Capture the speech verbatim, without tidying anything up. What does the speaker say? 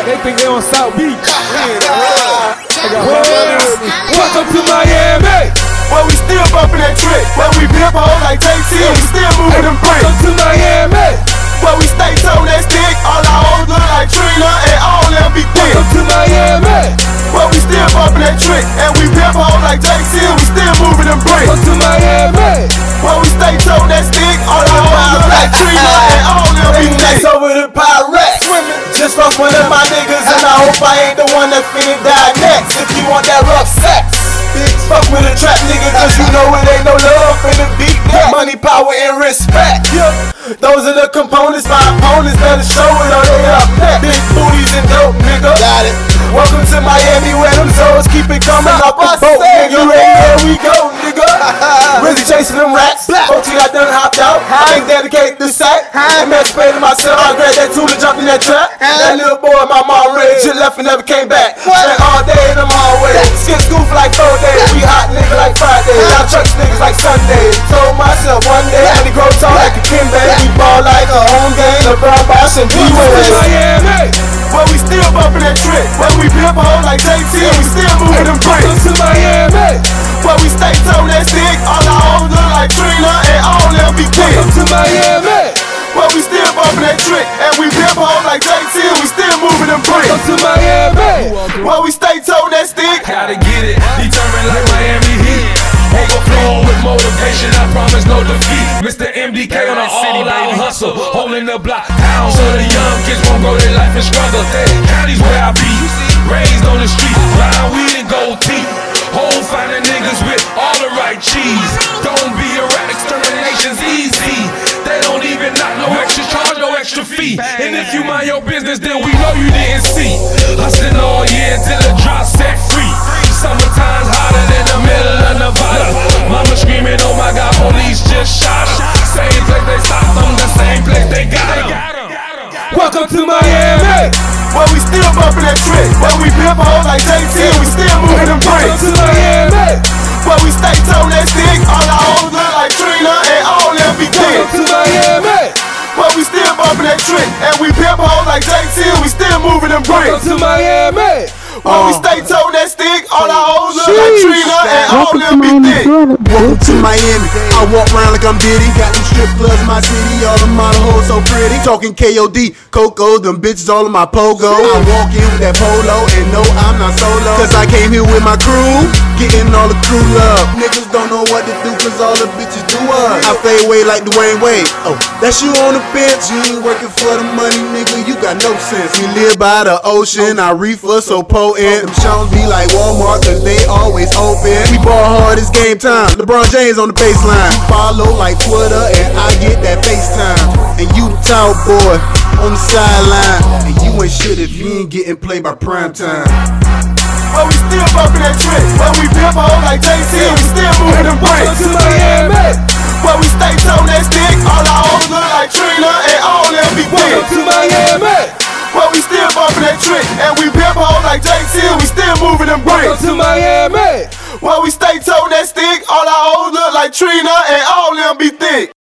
They think they on South Beach. Welcome to Miami, where we still bumpin' that trick. Where we pimp hole like J T and we still moving them bricks. welcome to Miami, where we stay toting that stick. All our hoes look like Trina and all them be thick. welcome to Miami, where we still bumpin' that trick. And we pimp hole like J T and we still moving them bricks. welcome to Miami, where we stay toting that stick. All our hoes look like Trina and all them be thick. Over the Pyrex, just fuck one of my niggas, and I hope I ain't the one that finna die next. If you want that rough sex, bitch, fuck with a trap nigga, cause you know it ain't no love in the beat. Money, power, and respect. Yeah. Those are the components, my opponents better show it or they up next. Big booties and dope, nigga. Got it. Welcome to Miami, where them zones keep it coming up the boat, nigga. And there we go, nigga. Really chasing them rats. O T got done hopped out. I ain't dedicated to sack. Emancipated myself. I grabbed that tool and jumped in that trap. That little boy, my mom raised. Shit left and never came back. Spent all day in them hallways. Skip school for like four days. We hot niggas like Friday. Y'all church niggas like Sunday. Told myself one day I had to grow tall like a Kimbe. We ball like a home game. LeBron Boss and D-Wade. Miami, where we still bumpin' that trick. Where we pimp hole like J T and we still moving them bricks. welcome to Miami, where we stay toting that stick. All our hoes look like Trina and all them be thick. welcome to Miami, where we still bumpin' that trick. And we pimp hole like J T and we still moving them bricks. welcome to Miami, where we stay toting that stick. Gotta get it, determined like Miami Heat. Overflowing with motivation, I promise no defeat. Mister M D K on an all-out hustle, holding the block down so the young kids won't go their life and struggle. County's where I be, raised on the street, blind weed and gold teeth. Home finding niggas with all the right cheese. Don't be a rat, extermination's easy. They don't even knock no extra charge, no extra fee. And if you mind your business, then we know you didn't see. Hustling all year till the drop set free. Summertime's hotter than the middle of Nevada. Mama screaming, oh my God, police just shot her. Same place they stopped them, the same place they got them. welcome to Miami, where we still bumpin' that trick. Where we pimp hole like J T and we still moving them welcome bricks. to Miami, where we stay toting that stick. All our hoes look like Trina and all them be thick. welcome to Miami, where we still bumpin' that trick. And we pimp hole like J T and we still moving them welcome bricks. to Miami, where we stay toting that stick. All our hoes look like Trina and all them be thick. Welcome to Miami. I walk around like I'm Diddy. Got them strip clubs in my city. All the model hoes so pretty. Talking K O D, Coco, them bitches all in my pogo. I walk in with that polo and no, I'm not solo. Cause I came here with my crew, getting all the crew love. Niggas don't know what to do cause all the bitches do us. I fade away like Dwayne Wade. Oh, that's you on the bench. You ain't working for the money, nigga. You got no sense. We live by the ocean. I reefer so potent. Them shows be like Walmart cause they always open. We ball hard, it's game time. LeBron James on the baseline. Follow like Twitter and I get that FaceTime. And you the tall boy on the sideline. And you ain't shit if you ain't getting played by prime time. Where we still bumpin' that trick. Where we pimp hole like J T and we still moving them bricks. welcome to Miami, where we stay toting that stick. All our hoes look like Trina and all them be thick. welcome to Miami, where we still bumpin' that trick. And we pimp hole like J T and we still moving them welcome bricks. to Miami, where we stay toting that stick. All our hoes look like Trina and all them be thick.